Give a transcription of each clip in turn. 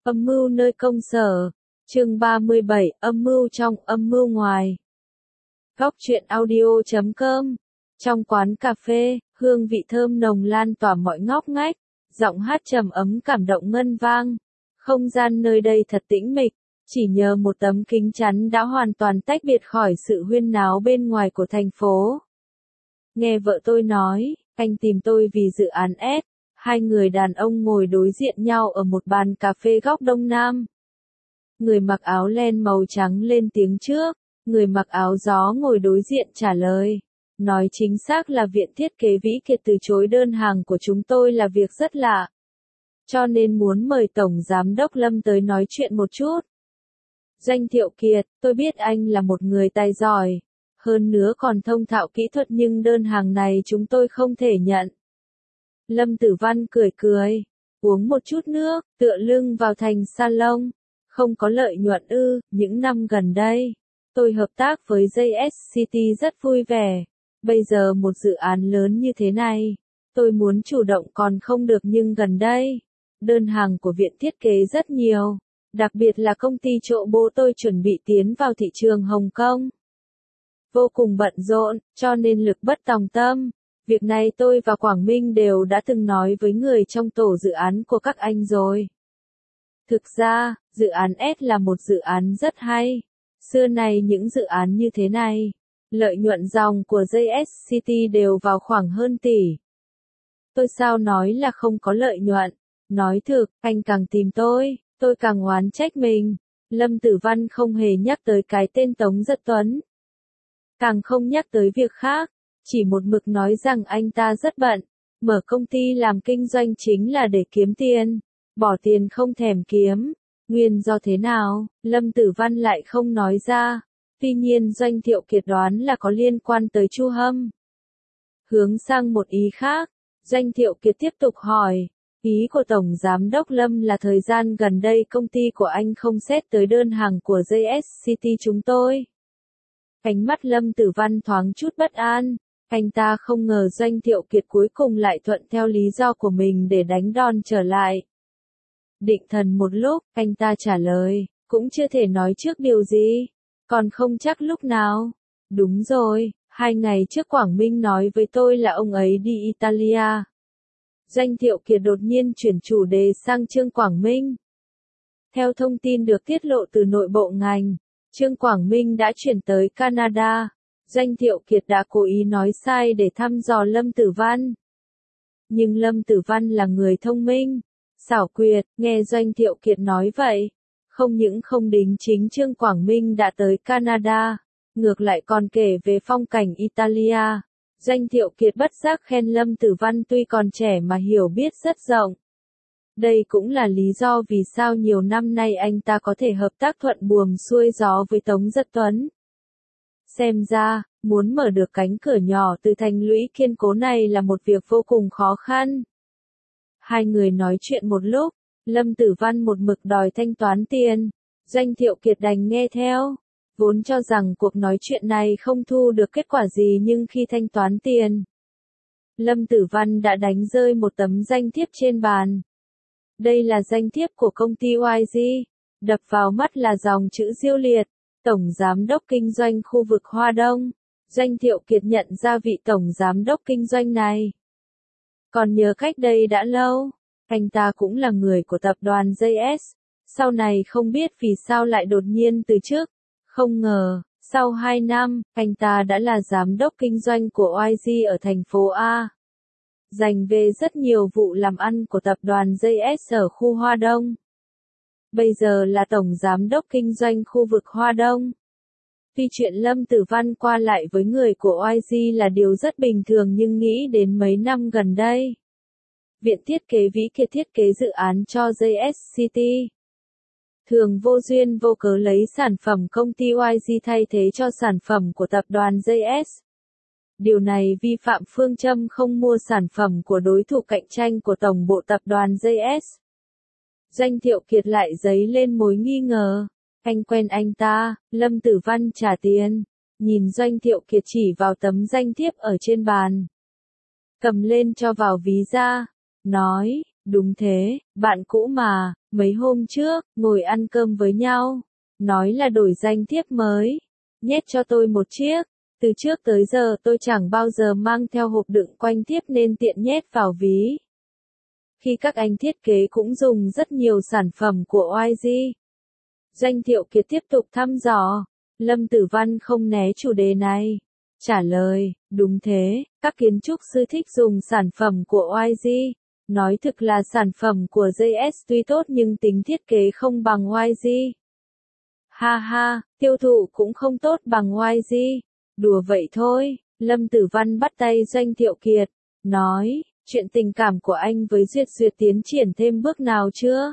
Âm mưu nơi công sở. Chương 37, âm mưu trong, âm mưu ngoài. Góc truyện audio.com. Trong quán cà phê, hương vị thơm nồng lan tỏa mọi ngóc ngách, giọng hát trầm ấm cảm động ngân vang. Không gian nơi đây thật tĩnh mịch, chỉ nhờ một tấm kính chắn đã hoàn toàn tách biệt khỏi sự huyên náo bên ngoài của thành phố. Nghe vợ tôi nói, anh tìm tôi vì dự án S. Hai người đàn ông ngồi đối diện nhau ở một bàn cà phê góc Đông Nam. Người mặc áo len màu trắng lên tiếng trước, người mặc áo gió ngồi đối diện trả lời. Nói chính xác là viện thiết kế Vĩ Kiệt từ chối đơn hàng của chúng tôi là việc rất lạ. Cho nên muốn mời Tổng Giám đốc Lâm tới nói chuyện một chút. Doanh Thiệu Kiệt, tôi biết anh là một người tài giỏi, hơn nữa còn thông thạo kỹ thuật nhưng đơn hàng này chúng tôi không thể nhận. Lâm Tử Văn cười cười, uống một chút nước, tựa lưng vào thành salon. Không có lợi nhuận ư? Những năm gần đây, tôi hợp tác với JS City rất vui vẻ. Bây giờ một dự án lớn như thế này, tôi muốn chủ động còn không được nhưng gần đây, đơn hàng của viện thiết kế rất nhiều, đặc biệt là công ty chỗ bố tôi chuẩn bị tiến vào thị trường Hồng Kông. Vô cùng bận rộn, cho nên lực bất tòng tâm. Việc này tôi và Quảng Minh đều đã từng nói với người trong tổ dự án của các anh rồi. Thực ra, dự án S là một dự án rất hay. Xưa nay những dự án như thế này, lợi nhuận dòng của JS City đều vào khoảng hơn tỷ. Tôi sao nói là không có lợi nhuận? Nói thực, anh càng tìm tôi càng oán trách mình. Lâm Tử Văn không hề nhắc tới cái tên Tống Giật Tuấn. Càng không nhắc tới việc khác, chỉ một mực nói rằng anh ta rất bận, mở công ty làm kinh doanh chính là để kiếm tiền, bỏ tiền không thèm kiếm. Nguyên do thế nào, Lâm Tử Văn lại không nói ra. Tuy nhiên Doanh Thiệu Kiệt đoán là có liên quan tới Chu Hâm. Hướng sang một ý khác, Doanh Thiệu Kiệt tiếp tục hỏi, ý của Tổng Giám đốc Lâm là thời gian gần đây công ty của anh không xét tới đơn hàng của JS City chúng tôi. Ánh mắt Lâm Tử Văn thoáng chút bất an, anh ta không ngờ Doanh Thiệu Kiệt cuối cùng lại thuận theo lý do của mình để đánh đòn trở lại. Định thần một lúc, anh ta trả lời, cũng chưa thể nói trước điều gì, còn không chắc lúc nào. Đúng rồi, 2 ngày trước Quảng Minh nói với tôi là ông ấy đi Italia. Doanh Thiệu Kiệt đột nhiên chuyển chủ đề sang Trương Quảng Minh. Theo thông tin được tiết lộ từ nội bộ ngành, Trương Quảng Minh đã chuyển tới Canada. Doanh Thiệu Kiệt đã cố ý nói sai để thăm dò Lâm Tử Văn. Nhưng Lâm Tử Văn là người thông minh, xảo quyệt, nghe Doanh Thiệu Kiệt nói vậy, không những không đính chính Trương Quảng Minh đã tới Canada, ngược lại còn kể về phong cảnh Italia. Doanh Thiệu Kiệt bất giác khen Lâm Tử Văn tuy còn trẻ mà hiểu biết rất rộng. Đây cũng là lý do vì sao nhiều năm nay anh ta có thể hợp tác thuận buồm xuôi gió với Tống Giật Tuấn. Xem ra, muốn mở được cánh cửa nhỏ từ thành lũy kiên cố này là một việc vô cùng khó khăn. Hai người nói chuyện một lúc, Lâm Tử Văn một mực đòi thanh toán tiền. Doanh Thiệu Kiệt đành nghe theo. Vốn cho rằng cuộc nói chuyện này không thu được kết quả gì nhưng khi thanh toán tiền, Lâm Tử Văn đã đánh rơi một tấm danh thiếp trên bàn. Đây là danh thiếp của công ty YG. Đập vào mắt là dòng chữ Diêu Liệt, Tổng Giám đốc Kinh doanh khu vực Hoa Đông. Doanh Thiệu Kiệt nhận ra vị Tổng Giám đốc Kinh doanh này. Còn nhớ cách đây đã lâu, anh ta cũng là người của tập đoàn JS. Sau này không biết vì sao lại đột nhiên từ chức. Không ngờ, sau 2 năm, anh ta đã là giám đốc kinh doanh của YG ở thành phố A. Dành về rất nhiều vụ làm ăn của tập đoàn JS ở khu Hoa Đông. Bây giờ là tổng giám đốc kinh doanh khu vực Hoa Đông. Tuy chuyện Lâm Tử Văn qua lại với người của YG là điều rất bình thường nhưng nghĩ đến mấy năm gần đây, viện thiết kế Vĩ Kiệt thiết kế dự án cho JS City. Thường vô duyên vô cớ lấy sản phẩm công ty YG thay thế cho sản phẩm của tập đoàn JS. Điều này vi phạm phương châm không mua sản phẩm của đối thủ cạnh tranh của tổng bộ tập đoàn JS. Doanh Thiệu Kiệt lại dấy lên mối nghi ngờ. Anh quen anh ta, Lâm Tử Văn trả tiền. Nhìn Doanh Thiệu Kiệt chỉ vào tấm danh thiếp ở trên bàn. Cầm lên cho vào ví ra. Nói, Đúng thế, bạn cũ mà, mấy hôm trước, ngồi ăn cơm với nhau. Nói là đổi danh thiếp mới. Nhét cho tôi một chiếc. Từ trước tới giờ tôi chẳng bao giờ mang theo hộp đựng quanh thiếp nên tiện nhét vào ví. Khi các anh thiết kế cũng dùng rất nhiều sản phẩm của YG. Doanh Thiệu Kiệt tiếp tục thăm dò. Lâm Tử Văn không né chủ đề này. Trả lời, đúng thế, các kiến trúc sư thích dùng sản phẩm của YG. Nói thực là sản phẩm của JS tuy tốt nhưng tính thiết kế không bằng YG. Ha ha, tiêu thụ cũng không tốt bằng YG. Đùa vậy thôi, Lâm Tử Văn bắt tay Doanh Thiệu Kiệt, nói, chuyện tình cảm của anh với Duyệt Duyệt tiến triển thêm bước nào chưa?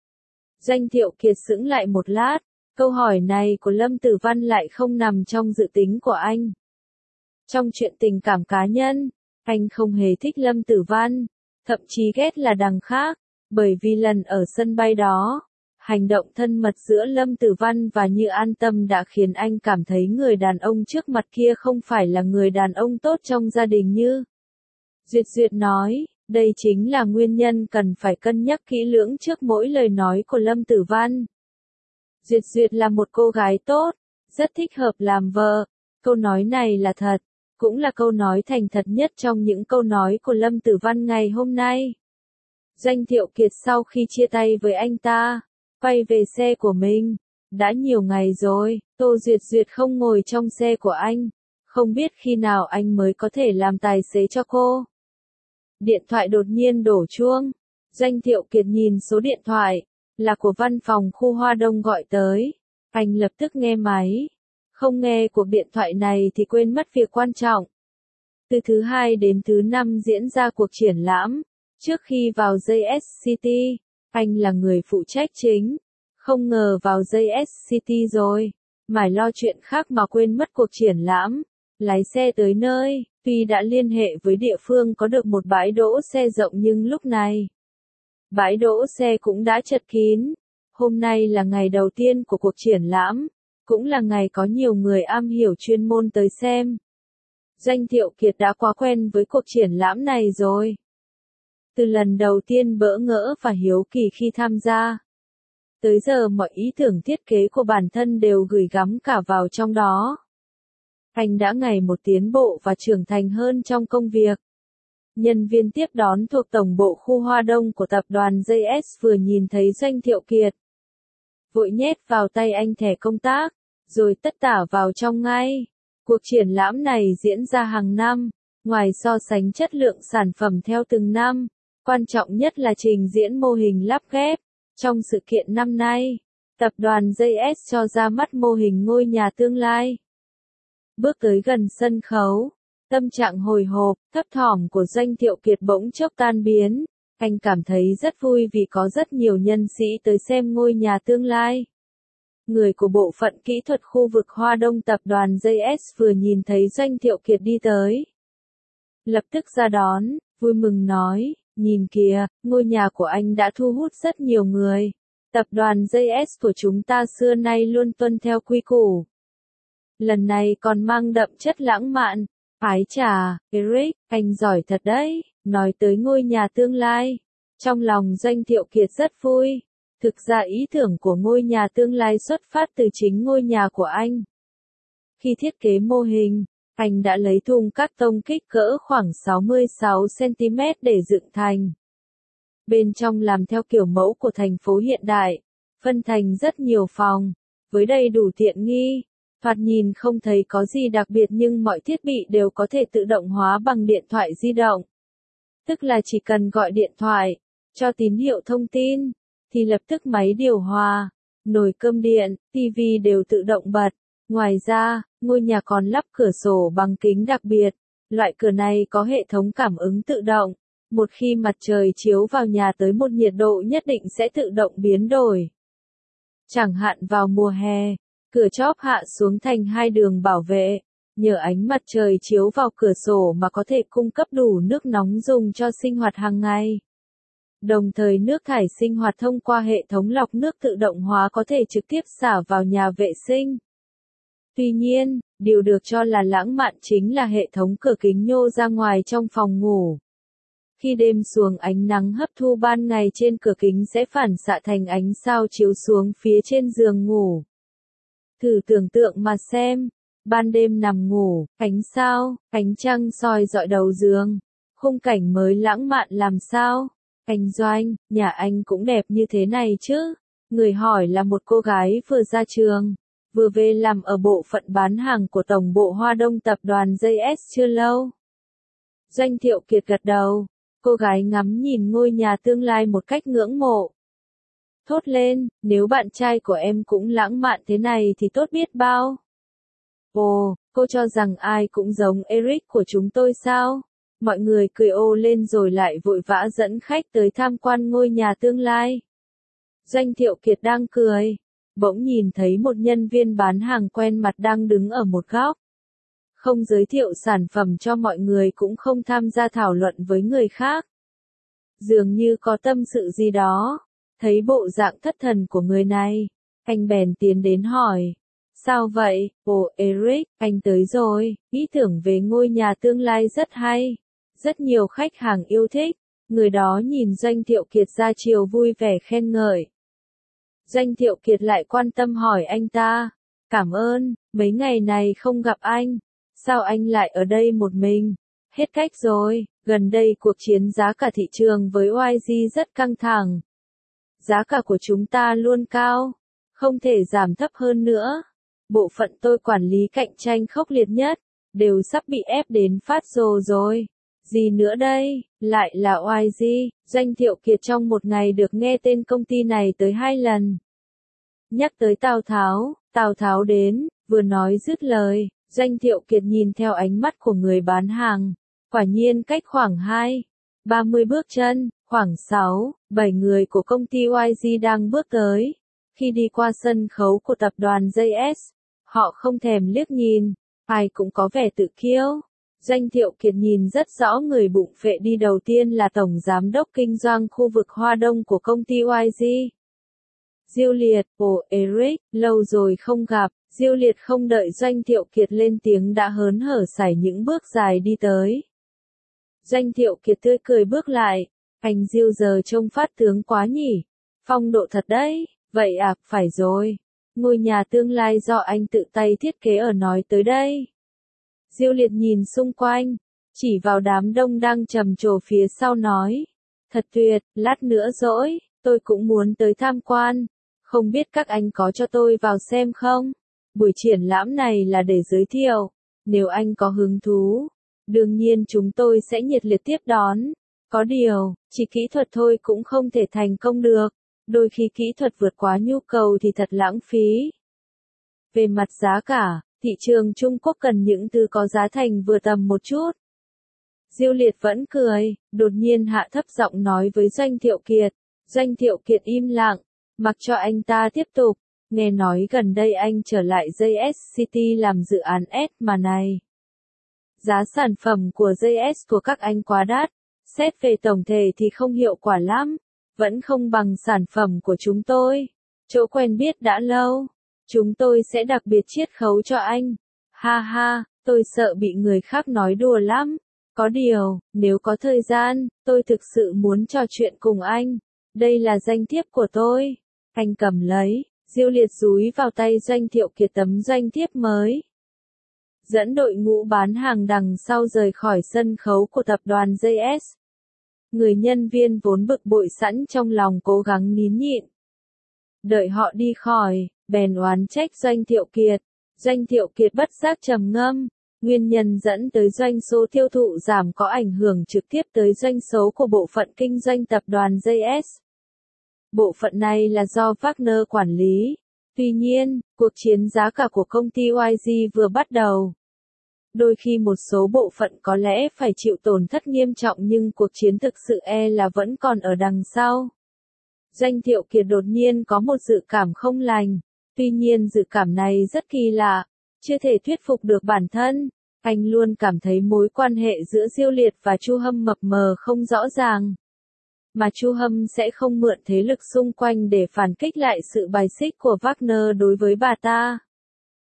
Doanh Thiệu Kiệt sững lại một lát, câu hỏi này của Lâm Tử Văn lại không nằm trong dự tính của anh. Trong chuyện tình cảm cá nhân, anh không hề thích Lâm Tử Văn, thậm chí ghét là đằng khác, bởi vì lần ở sân bay đó, hành động thân mật giữa Lâm Tử Văn và Như An Tâm đã khiến anh cảm thấy người đàn ông trước mặt kia không phải là người đàn ông tốt trong gia đình như. Duyệt Duyệt nói, đây chính là nguyên nhân cần phải cân nhắc kỹ lưỡng trước mỗi lời nói của Lâm Tử Văn. Duyệt Duyệt là một cô gái tốt, rất thích hợp làm vợ. Câu nói này là thật, cũng là câu nói thành thật nhất trong những câu nói của Lâm Tử Văn ngày hôm nay. Doanh Thiệu Kiệt sau khi chia tay với anh ta, quay về xe của mình. Đã nhiều ngày rồi, Tô Duyệt Duyệt không ngồi trong xe của anh. Không biết khi nào anh mới có thể làm tài xế cho cô. Điện thoại đột nhiên đổ chuông. Doanh Thiệu Kiệt nhìn số điện thoại, là của văn phòng khu Hoa Đông gọi tới. Anh lập tức nghe máy. Không nghe cuộc điện thoại này thì quên mất việc quan trọng. Từ thứ 2 đến thứ 5 diễn ra cuộc triển lãm. Trước khi vào JS City, anh là người phụ trách chính. Không ngờ vào JS City rồi, mải lo chuyện khác mà quên mất cuộc triển lãm. Lái xe tới nơi, tuy đã liên hệ với địa phương có được một bãi đỗ xe rộng nhưng lúc này, bãi đỗ xe cũng đã chật kín. Hôm nay là ngày đầu tiên của cuộc triển lãm, cũng là ngày có nhiều người am hiểu chuyên môn tới xem. Doanh Thiệu Kiệt đã quá quen với cuộc triển lãm này rồi. Từ lần đầu tiên bỡ ngỡ và hiếu kỳ khi tham gia, tới giờ mọi ý tưởng thiết kế của bản thân đều gửi gắm cả vào trong đó. Anh đã ngày một tiến bộ và trưởng thành hơn trong công việc. Nhân viên tiếp đón thuộc tổng bộ khu Hoa Đông của tập đoàn JS vừa nhìn thấy Doanh Thiệu Kiệt, vội nhét vào tay anh thẻ công tác, rồi tất tả vào trong ngay. Cuộc triển lãm này diễn ra hàng năm, ngoài so sánh chất lượng sản phẩm theo từng năm, quan trọng nhất là trình diễn mô hình lắp ghép. Trong sự kiện năm nay, tập đoàn JS cho ra mắt mô hình ngôi nhà tương lai. Bước tới gần sân khấu, tâm trạng hồi hộp, thấp thỏm của Doanh Thiệu Kiệt bỗng chốc tan biến. Anh cảm thấy rất vui vì có rất nhiều nhân sĩ tới xem ngôi nhà tương lai. Người của bộ phận kỹ thuật khu vực Hoa Đông tập đoàn JS vừa nhìn thấy Doanh Thiệu Kiệt đi tới. Lập tức ra đón, vui mừng nói, nhìn kìa, ngôi nhà của anh đã thu hút rất nhiều người. Tập đoàn JS của chúng ta xưa nay luôn tuân theo quy củ. Lần này còn mang đậm chất lãng mạn. Ái chà, Eric, anh giỏi thật đấy, nói tới ngôi nhà tương lai. Trong lòng Doanh Thiệu Kiệt rất vui. Thực ra ý tưởng của ngôi nhà tương lai xuất phát từ chính ngôi nhà của anh. Khi thiết kế mô hình, anh đã lấy thùng cát tông kích cỡ khoảng 66 cm để dựng thành. Bên trong làm theo kiểu mẫu của thành phố hiện đại, phân thành rất nhiều phòng, với đầy đủ tiện nghi. Thoạt nhìn không thấy có gì đặc biệt nhưng mọi thiết bị đều có thể tự động hóa bằng điện thoại di động. Tức là chỉ cần gọi điện thoại, cho tín hiệu thông tin, thì lập tức máy điều hòa, nồi cơm điện, tivi đều tự động bật. Ngoài ra, ngôi nhà còn lắp cửa sổ bằng kính đặc biệt. Loại cửa này có hệ thống cảm ứng tự động. Một khi mặt trời chiếu vào nhà tới một nhiệt độ nhất định sẽ tự động biến đổi. Chẳng hạn vào mùa hè, cửa chóp hạ xuống thành 2 đường bảo vệ. Nhờ ánh mặt trời chiếu vào cửa sổ mà có thể cung cấp đủ nước nóng dùng cho sinh hoạt hàng ngày. Đồng thời nước thải sinh hoạt thông qua hệ thống lọc nước tự động hóa có thể trực tiếp xả vào nhà vệ sinh. Tuy nhiên, điều được cho là lãng mạn chính là hệ thống cửa kính nhô ra ngoài trong phòng ngủ. Khi đêm xuống ánh nắng hấp thu ban ngày trên cửa kính sẽ phản xạ thành ánh sao chiếu xuống phía trên giường ngủ. Thử tưởng tượng mà xem, ban đêm nằm ngủ, ánh sao, ánh trăng soi rọi đầu giường, khung cảnh mới lãng mạn làm sao? Anh Doanh, nhà anh cũng đẹp như thế này chứ? Người hỏi là một cô gái vừa ra trường, vừa về làm ở bộ phận bán hàng của tổng bộ Hoa Đông tập đoàn JS chưa lâu. Doanh Thiệu Kiệt gật đầu, cô gái ngắm nhìn ngôi nhà tương lai một cách ngưỡng mộ. Thốt lên, nếu bạn trai của em cũng lãng mạn thế này thì tốt biết bao. Ồ, cô cho rằng ai cũng giống Eric của chúng tôi sao? Mọi người cười ồ lên rồi lại vội vã dẫn khách tới tham quan ngôi nhà tương lai. Doanh Thiệu Kiệt đang cười, bỗng nhìn thấy một nhân viên bán hàng quen mặt đang đứng ở một góc. Không giới thiệu sản phẩm cho mọi người cũng không tham gia thảo luận với người khác. Dường như có tâm sự gì đó, thấy bộ dạng thất thần của người này, anh bèn tiến đến hỏi. Sao vậy? Ồ Eric, anh tới rồi, ý tưởng về ngôi nhà tương lai rất hay. Rất nhiều khách hàng yêu thích, người đó nhìn Doanh Thiệu Kiệt ra chiều vui vẻ khen ngợi. Doanh Thiệu Kiệt lại quan tâm hỏi anh ta, cảm ơn, mấy ngày này không gặp anh, sao anh lại ở đây một mình? Hết cách rồi, gần đây cuộc chiến giá cả thị trường với YG rất căng thẳng. Giá cả của chúng ta luôn cao, không thể giảm thấp hơn nữa. Bộ phận tôi quản lý cạnh tranh khốc liệt nhất, đều sắp bị ép đến phát rồ rồi. Gì nữa đây, lại là YG, Doanh Thiệu Kiệt trong một ngày được nghe tên công ty này tới 2 lần. Nhắc tới Tào Tháo đến, vừa nói dứt lời, Doanh Thiệu Kiệt nhìn theo ánh mắt của người bán hàng. Quả nhiên cách khoảng 30 bước chân, khoảng 7 người của công ty YG đang bước tới. Khi đi qua sân khấu của tập đoàn JS, họ không thèm liếc nhìn, ai cũng có vẻ tự kiêu. Doanh Thiệu Kiệt nhìn rất rõ người bụng phệ đi đầu tiên là Tổng Giám đốc Kinh doanh khu vực Hoa Đông của công ty YG. Diêu Liệt, ồ Eric, lâu rồi không gặp, Diêu Liệt không đợi Doanh Thiệu Kiệt lên tiếng đã hớn hở sải những bước dài đi tới. Doanh Thiệu Kiệt tươi cười bước lại, anh Diêu giờ trông phát tướng quá nhỉ, phong độ thật đấy, vậy à, phải rồi, ngôi nhà tương lai do anh tự tay thiết kế ở nói tới đây. Diêu Liệt nhìn xung quanh, chỉ vào đám đông đang trầm trồ phía sau nói. Thật tuyệt, lát nữa rỗi, tôi cũng muốn tới tham quan. Không biết các anh có cho tôi vào xem không? Buổi triển lãm này là để giới thiệu. Nếu anh có hứng thú, đương nhiên chúng tôi sẽ nhiệt liệt tiếp đón. Có điều, chỉ kỹ thuật thôi cũng không thể thành công được. Đôi khi kỹ thuật vượt quá nhu cầu thì thật lãng phí. Về mặt giá cả, thị trường Trung Quốc cần những thứ có giá thành vừa tầm một chút. Diêu Liệt vẫn cười, đột nhiên hạ thấp giọng nói với Doanh Thiệu Kiệt. Doanh Thiệu Kiệt im lặng, mặc cho anh ta tiếp tục. Nghe nói gần đây anh trở lại JS City làm dự án S mà này. Giá sản phẩm của JS của các anh quá đắt, xét về tổng thể thì không hiệu quả lắm, vẫn không bằng sản phẩm của chúng tôi. Chỗ quen biết đã lâu, chúng tôi sẽ đặc biệt chiết khấu cho anh. Ha ha, tôi sợ bị người khác nói đùa lắm. Có điều, nếu có thời gian, tôi thực sự muốn trò chuyện cùng anh. Đây là danh thiếp của tôi. Anh cầm lấy, Diêu Liệt dúi vào tay Doanh Thiệu Kiệt tấm danh thiếp mới. Dẫn đội ngũ bán hàng đằng sau rời khỏi sân khấu của tập đoàn JS. Người nhân viên vốn bực bội sẵn trong lòng cố gắng nín nhịn. Đợi họ đi khỏi, bèn oán trách Doanh Thiệu Kiệt. Doanh Thiệu Kiệt bất giác trầm ngâm. Nguyên nhân dẫn tới doanh số tiêu thụ giảm có ảnh hưởng trực tiếp tới doanh số của bộ phận kinh doanh tập đoàn JS. Bộ phận này là do Wagner quản lý. Tuy nhiên, cuộc chiến giá cả của công ty YG vừa bắt đầu. Đôi khi một số bộ phận có lẽ phải chịu tổn thất nghiêm trọng nhưng cuộc chiến thực sự là vẫn còn ở đằng sau. Doanh Thiệu Kiệt đột nhiên có một dự cảm không lành. Tuy nhiên dự cảm này rất kỳ lạ, chưa thể thuyết phục được bản thân. Anh luôn cảm thấy mối quan hệ giữa Diêu Liệt và Chu Hâm mập mờ không rõ ràng. Mà Chu Hâm sẽ không mượn thế lực xung quanh để phản kích lại sự bài xích của Wagner đối với bà ta.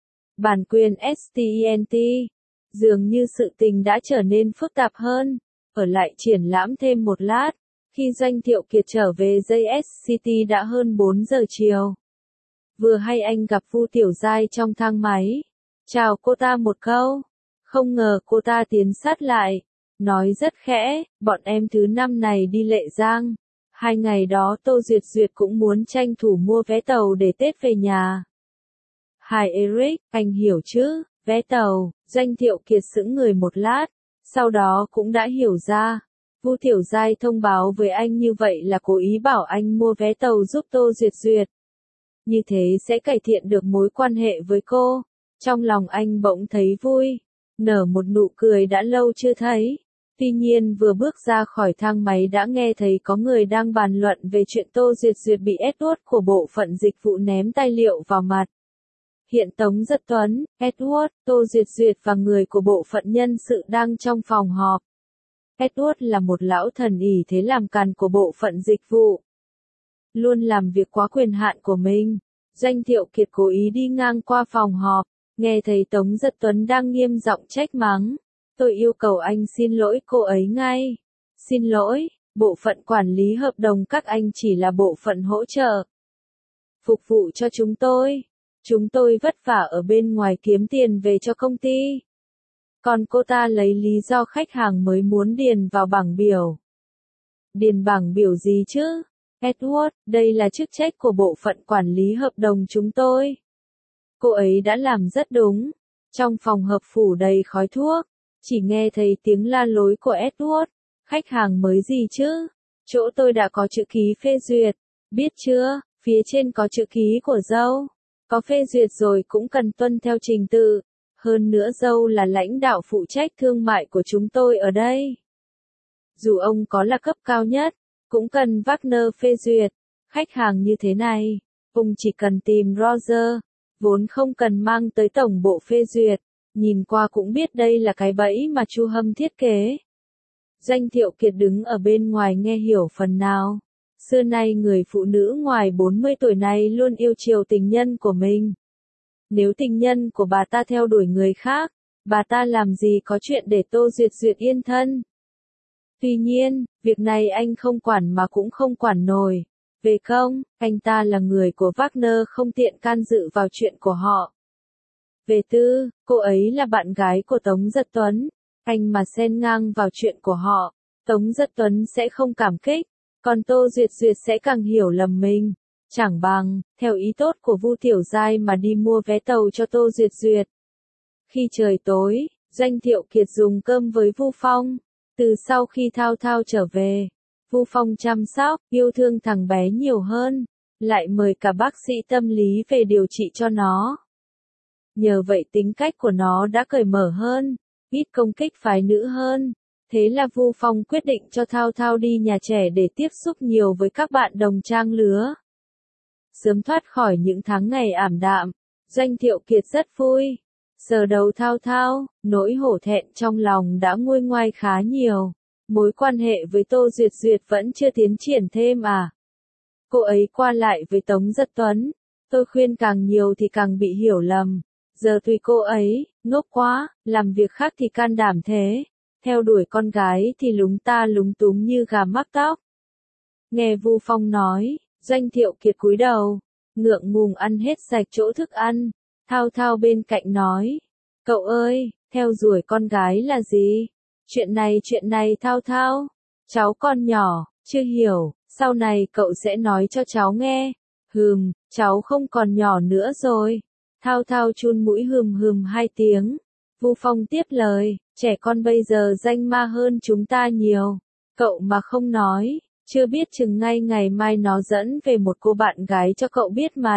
Bản quyền STENT. Dường như sự tình đã trở nên phức tạp hơn. ở lại triển lãm thêm một lát. Khi Doanh Thiệu Kiệt trở về JS City đã hơn 4 giờ chiều. Vừa hay anh gặp Vu Tiểu Giai trong thang máy. Chào cô ta một câu. Không ngờ cô ta tiến sát lại. Nói rất khẽ, bọn em thứ năm này đi Lệ Giang. 2 ngày đó Tô Duyệt Duyệt cũng muốn tranh thủ mua vé tàu để Tết về nhà. Hi Eric, anh hiểu chứ, vé tàu. Doanh Thiệu Kiệt sững người một lát, sau đó cũng đã hiểu ra. Vu Tiểu Giai thông báo với anh như vậy là cố ý bảo anh mua vé tàu giúp Tô Duyệt Duyệt. Như thế sẽ cải thiện được mối quan hệ với cô. Trong lòng anh bỗng thấy vui, nở một nụ cười đã lâu chưa thấy. Tuy nhiên vừa bước ra khỏi thang máy đã nghe thấy có người đang bàn luận về chuyện Tô Duyệt Duyệt bị Edward của bộ phận dịch vụ ném tài liệu vào mặt. Hiện Tống Giật Tuấn, Edward, Tô Duyệt Duyệt và người của bộ phận nhân sự đang trong phòng họp. Edward là một lão thần ỷ thế làm càn của bộ phận dịch vụ. Luôn làm việc quá quyền hạn của mình. Doanh Thiệu Kiệt cố ý đi ngang qua phòng họp, nghe thấy Tống Giật Tuấn đang nghiêm giọng trách mắng. Tôi yêu cầu anh xin lỗi cô ấy ngay. Xin lỗi, bộ phận quản lý hợp đồng các anh chỉ là bộ phận hỗ trợ. Phục vụ cho chúng tôi. Chúng tôi vất vả ở bên ngoài kiếm tiền về cho công ty. Còn cô ta lấy lý do khách hàng mới muốn điền vào bảng biểu. Điền bảng biểu gì chứ? Edward, đây là chức trách của bộ phận quản lý hợp đồng chúng tôi. Cô ấy đã làm rất đúng. Trong phòng hợp phủ đầy khói thuốc, chỉ nghe thấy tiếng la lối của Edward. Khách hàng mới gì chứ? Chỗ tôi đã có chữ ký phê duyệt. Biết chưa, phía trên có chữ ký của dâu. Có phê duyệt rồi cũng cần tuân theo trình tự. Hơn nữa dâu là lãnh đạo phụ trách thương mại của chúng tôi ở đây. Dù ông có là cấp cao nhất, cũng cần Wagner phê duyệt. Khách hàng như thế này, ông chỉ cần tìm Roger, vốn không cần mang tới tổng bộ phê duyệt. Nhìn qua cũng biết đây là cái bẫy mà Chu Hâm thiết kế. Doanh Thiệu Kiệt đứng ở bên ngoài nghe hiểu phần nào. Xưa nay người phụ nữ ngoài 40 tuổi này luôn yêu chiều tình nhân của mình. Nếu tình nhân của bà ta theo đuổi người khác, bà ta làm gì có chuyện để Tô Duyệt Duyệt yên thân. Tuy nhiên, việc này anh không quản mà cũng không quản nổi. Về công, anh ta là người của Wagner không tiện can dự vào chuyện của họ. Về tư, cô ấy là bạn gái của Tống Giật Tuấn. Anh mà xen ngang vào chuyện của họ, Tống Giật Tuấn sẽ không cảm kích, còn Tô Duyệt Duyệt sẽ càng hiểu lầm mình. Chẳng bằng, theo ý tốt của Vu Tiểu Giai mà đi mua vé tàu cho Tô Duyệt Duyệt. Khi trời tối, Doanh Thiệu Kiệt dùng cơm với Vu Phong. Từ sau khi Thao Thao trở về, Vu Phong chăm sóc, yêu thương thằng bé nhiều hơn, lại mời cả bác sĩ tâm lý về điều trị cho nó. Nhờ vậy tính cách của nó đã cởi mở hơn, ít công kích phái nữ hơn. Thế là Vu Phong quyết định cho Thao Thao đi nhà trẻ để tiếp xúc nhiều với các bạn đồng trang lứa. Sớm thoát khỏi những tháng ngày ảm đạm, Doanh Thiệu Kiệt rất vui. Sờ đầu Thao Thao, nỗi hổ thẹn trong lòng đã nguôi ngoai khá nhiều. Mối quan hệ với Tô Duyệt Duyệt vẫn chưa tiến triển thêm à? Cô ấy qua lại với Tống Giật Tuấn. Tôi khuyên càng nhiều thì càng bị hiểu lầm. Giờ tùy cô ấy, ngốc quá, làm việc khác thì can đảm thế. Theo đuổi con gái thì lúng ta lúng túng như gà mắc tóc. Nghe Vu Phong nói, Doanh Thiệu Kiệt cúi đầu, ngượng ngùng ăn hết sạch chỗ thức ăn. Thao Thao bên cạnh nói, cậu ơi, theo đuổi con gái là gì? Chuyện này Thao Thao, cháu con nhỏ, chưa hiểu, sau này cậu sẽ nói cho cháu nghe. Cháu không còn nhỏ nữa rồi. Thao Thao chun mũi hừm 2 tiếng. Vu Phong tiếp lời, trẻ con bây giờ danh ma hơn chúng ta nhiều. Cậu mà không nói, chưa biết chừng ngay ngày mai nó dẫn về một cô bạn gái cho cậu biết mặt.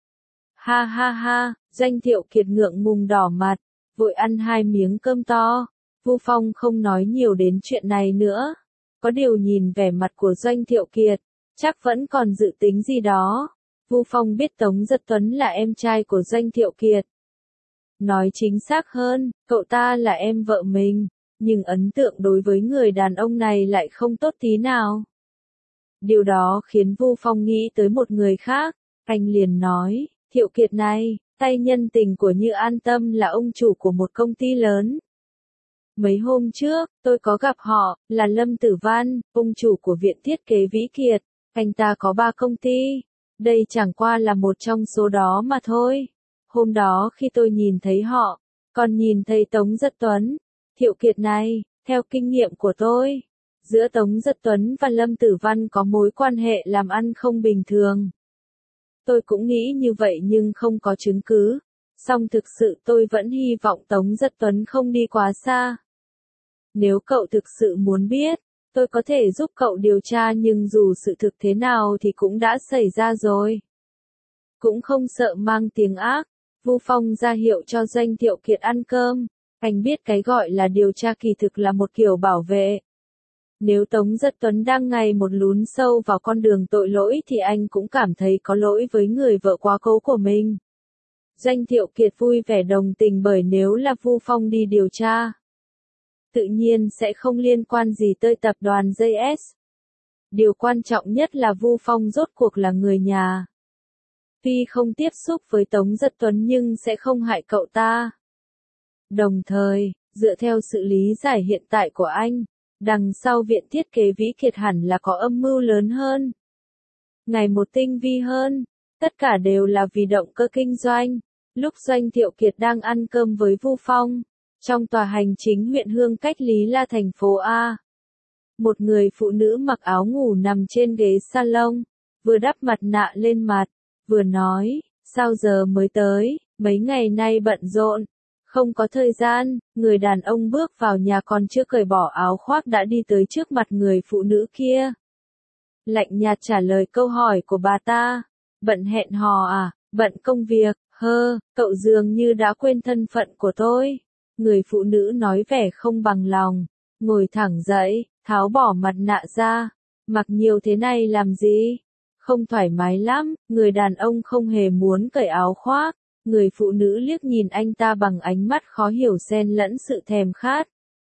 Ha ha ha, Doanh Thiệu Kiệt ngượng ngùng đỏ mặt, vội ăn 2 miếng cơm to. Vu Phong không nói nhiều đến chuyện này nữa. Có điều nhìn vẻ mặt của Doanh Thiệu Kiệt, chắc vẫn còn dự tính gì đó. Vu Phong biết Tống Giật Tuấn là em trai của Doanh Thiệu Kiệt. Nói chính xác hơn, cậu ta là em vợ mình, nhưng ấn tượng đối với người đàn ông này lại không tốt tí nào. Điều đó khiến Vu Phong nghĩ tới một người khác, anh liền nói, Thiệu Kiệt này, tay nhân tình của Như An Tâm là ông chủ của một công ty lớn. Mấy hôm trước, tôi có gặp họ, là Lâm Tử Văn, ông chủ của Viện Thiết kế Vĩ Kiệt. Anh ta có 3 công ty. Đây chẳng qua là một trong số đó mà thôi. Hôm đó khi tôi nhìn thấy họ, còn nhìn thấy Tống Giật Tuấn, Thiệu Kiệt này, theo kinh nghiệm của tôi, giữa Tống Giật Tuấn và Lâm Tử Văn có mối quan hệ làm ăn không bình thường. Tôi cũng nghĩ như vậy nhưng không có chứng cứ. Song thực sự tôi vẫn hy vọng Tống Giật Tuấn không đi quá xa. Nếu cậu thực sự muốn biết, tôi có thể giúp cậu điều tra nhưng dù sự thực thế nào thì cũng đã xảy ra rồi. Cũng không sợ mang tiếng ác, Vu Phong ra hiệu cho Doanh Thiệu Kiệt ăn cơm. Anh biết cái gọi là điều tra kỳ thực là một kiểu bảo vệ. Nếu Tống Giật Tuấn đang ngày một lún sâu vào con đường tội lỗi thì anh cũng cảm thấy có lỗi với người vợ quá cố của mình. Doanh Thiệu Kiệt vui vẻ đồng tình bởi nếu là Vu Phong đi điều tra, tự nhiên sẽ không liên quan gì tới tập đoàn JS. Điều quan trọng nhất là Vu Phong rốt cuộc là người nhà. Tuy không tiếp xúc với Tống Giật Tuấn nhưng sẽ không hại cậu ta. Đồng thời, dựa theo sự lý giải hiện tại của anh, đằng sau Viện Thiết kế Vĩ Kiệt hẳn là có âm mưu lớn hơn. Ngày một tinh vi hơn, tất cả đều là vì động cơ kinh doanh. Lúc Doanh Thiệu Kiệt đang ăn cơm với Vu Phong, trong tòa hành chính huyện Hương cách Lý La thành phố A, một người phụ nữ mặc áo ngủ nằm trên ghế salon, vừa đắp mặt nạ lên mặt, vừa nói, sao giờ mới tới, mấy ngày nay bận rộn, không có thời gian. Người đàn ông bước vào nhà còn chưa cởi bỏ áo khoác đã đi tới trước mặt người phụ nữ kia. Lạnh nhạt trả lời câu hỏi của bà ta, bận hẹn hò à, bận công việc, cậu dường như đã quên thân phận của tôi. Người phụ nữ nói vẻ không bằng lòng, ngồi thẳng dậy, tháo bỏ mặt nạ ra, mặc nhiều thế này làm gì? Không thoải mái lắm. Người đàn ông không hề muốn cởi áo khoác. Người phụ nữ liếc nhìn anh ta bằng ánh mắt khó hiểu xen lẫn sự thèm khát.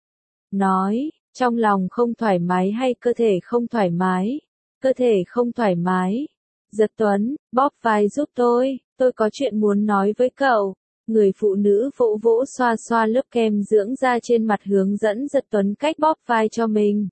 Nói, trong lòng không thoải mái hay cơ thể không thoải mái? Cơ thể không thoải mái. Giật Tuấn, bóp vai giúp tôi có chuyện muốn nói với cậu. Người phụ nữ vỗ vỗ xoa xoa lớp kem dưỡng da trên mặt hướng dẫn Giật Tuấn cách bóp vai cho mình.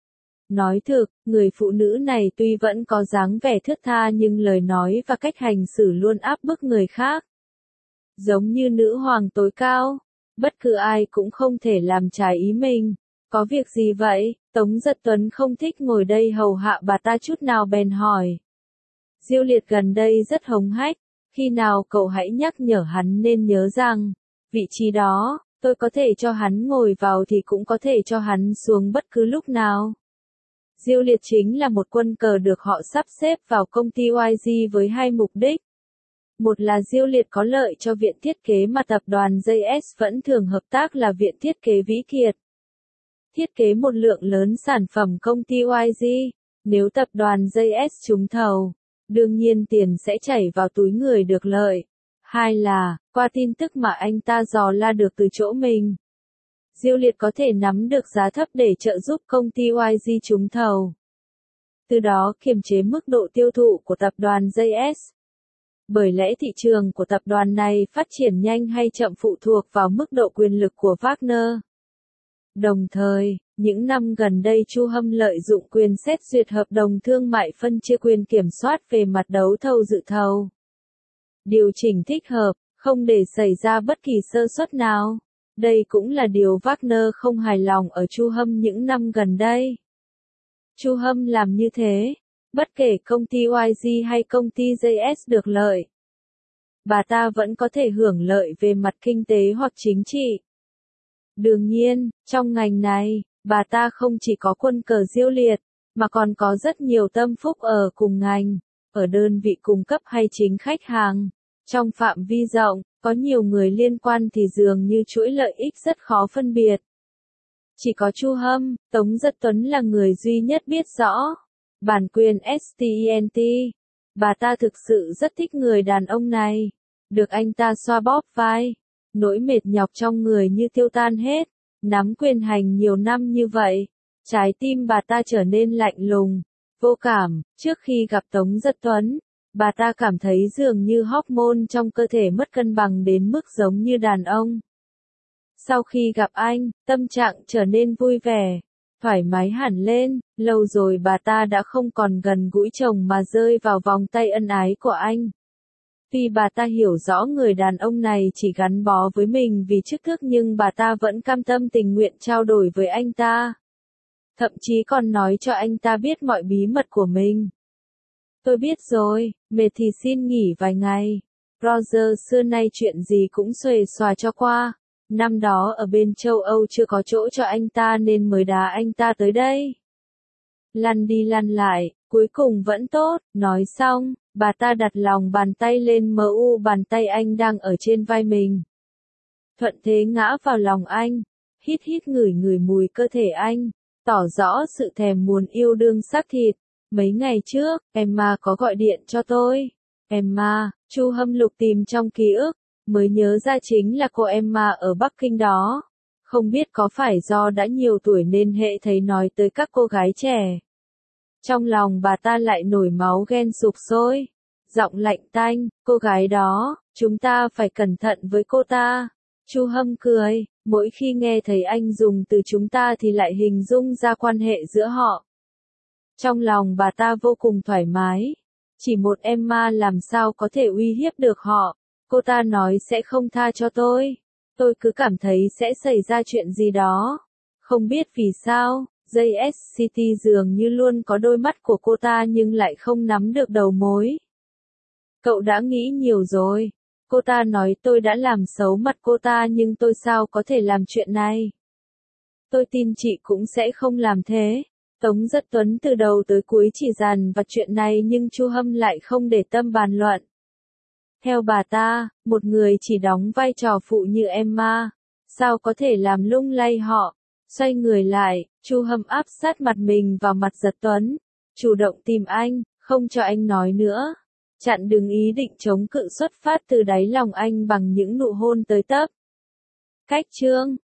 Nói thực, người phụ nữ này tuy vẫn có dáng vẻ thướt tha nhưng lời nói và cách hành xử luôn áp bức người khác. Giống như nữ hoàng tối cao, bất cứ ai cũng không thể làm trái ý mình. Có việc gì vậy? Tống Giật Tuấn không thích ngồi đây hầu hạ bà ta chút nào bèn hỏi. Diêu Liệt gần đây rất hống hách, khi nào cậu hãy nhắc nhở hắn nên nhớ rằng, vị trí đó, tôi có thể cho hắn ngồi vào thì cũng có thể cho hắn xuống bất cứ lúc nào. Diêu Liệt chính là một quân cờ được họ sắp xếp vào công ty YG với 2 mục đích. Một là Diêu Liệt có lợi cho viện thiết kế mà tập đoàn JS vẫn thường hợp tác là Viện Thiết kế Vĩ Kiệt. Thiết kế một lượng lớn sản phẩm công ty YG, nếu tập đoàn JS trúng thầu, đương nhiên tiền sẽ chảy vào túi người được lợi. Hai là, qua tin tức mà anh ta dò la được từ chỗ mình, Diêu Liệt có thể nắm được giá thấp để trợ giúp công ty YG trúng thầu. Từ đó kiềm chế mức độ tiêu thụ của tập đoàn JS. Bởi lẽ thị trường của tập đoàn này phát triển nhanh hay chậm phụ thuộc vào mức độ quyền lực của Wagner. Đồng thời, những năm gần đây Chu Hâm lợi dụng quyền xét duyệt hợp đồng thương mại phân chia quyền kiểm soát về mặt đấu thầu dự thầu. Điều chỉnh thích hợp, không để xảy ra bất kỳ sơ suất nào. Đây cũng là điều Wagner không hài lòng ở Chu Hâm những năm gần đây. Chu Hâm làm như thế, bất kể công ty YG hay công ty JS được lợi, bà ta vẫn có thể hưởng lợi về mặt kinh tế hoặc chính trị. Đương nhiên, trong ngành này, bà ta không chỉ có quân cờ Diêu Liệt, mà còn có rất nhiều tâm phúc ở cùng ngành, ở đơn vị cung cấp hay chính khách hàng. Trong phạm vi rộng, có nhiều người liên quan thì dường như chuỗi lợi ích rất khó phân biệt. Chỉ có Chu Hâm, Tống Giật Tuấn là người duy nhất biết rõ bản quyền STENT. Bà ta thực sự rất thích người đàn ông này. Được anh ta xoa bóp vai, nỗi mệt nhọc trong người như tiêu tan hết. Nắm quyền hành nhiều năm như vậy, trái tim bà ta trở nên lạnh lùng, vô cảm. Trước khi gặp Tống Giật Tuấn, bà ta cảm thấy dường như hormone trong cơ thể mất cân bằng đến mức giống như đàn ông. Sau khi gặp anh, tâm trạng trở nên vui vẻ, thoải mái hẳn lên, lâu rồi bà ta đã không còn gần gũi chồng mà rơi vào vòng tay ân ái của anh. Tuy bà ta hiểu rõ người đàn ông này chỉ gắn bó với mình vì chức tước nhưng bà ta vẫn cam tâm tình nguyện trao đổi với anh ta. Thậm chí còn nói cho anh ta biết mọi bí mật của mình. Tôi biết rồi, mệt thì xin nghỉ vài ngày. Roger xưa nay chuyện gì cũng xuề xòa cho qua. Năm đó ở bên châu Âu chưa có chỗ cho anh ta nên mới đá anh ta tới đây. Lăn đi lăn lại, cuối cùng vẫn tốt, nói xong, bà ta đặt lòng bàn tay lên bàn tay anh đang ở trên vai mình. Thuận thế ngã vào lòng anh, hít hít ngửi ngửi mùi cơ thể anh, tỏ rõ sự thèm muốn yêu đương xác thịt. Mấy ngày trước, Emma có gọi điện cho tôi. Emma, Chu Hâm lục tìm trong ký ức, mới nhớ ra chính là cô Emma ở Bắc Kinh đó. Không biết có phải do đã nhiều tuổi nên hệ thấy nói tới các cô gái trẻ. Trong lòng bà ta lại nổi máu ghen sục sôi. Giọng lạnh tanh, cô gái đó, chúng ta phải cẩn thận với cô ta. Chu Hâm cười, mỗi khi nghe thấy anh dùng từ chúng ta thì lại hình dung ra quan hệ giữa họ. Trong lòng bà ta vô cùng thoải mái. Chỉ một Emma làm sao có thể uy hiếp được họ. Cô ta nói sẽ không tha cho tôi. Tôi cứ cảm thấy sẽ xảy ra chuyện gì đó. Không biết vì sao, JSCT dường như luôn có đôi mắt của cô ta nhưng lại không nắm được đầu mối. Cậu đã nghĩ nhiều rồi. Cô ta nói tôi đã làm xấu mặt cô ta nhưng tôi sao có thể làm chuyện này. Tôi tin chị cũng sẽ không làm thế. Tống Giật Tuấn từ đầu tới cuối chỉ dằn vặt chuyện này nhưng Chu Hâm lại không để tâm bàn luận. Theo bà ta, một người chỉ đóng vai trò phụ như Emma, sao có thể làm lung lay họ. Xoay người lại, Chu Hâm áp sát mặt mình vào mặt Giật Tuấn, chủ động tìm anh, không cho anh nói nữa. Chặn đứng ý định chống cự xuất phát từ đáy lòng anh bằng những nụ hôn tới tấp. Cách chương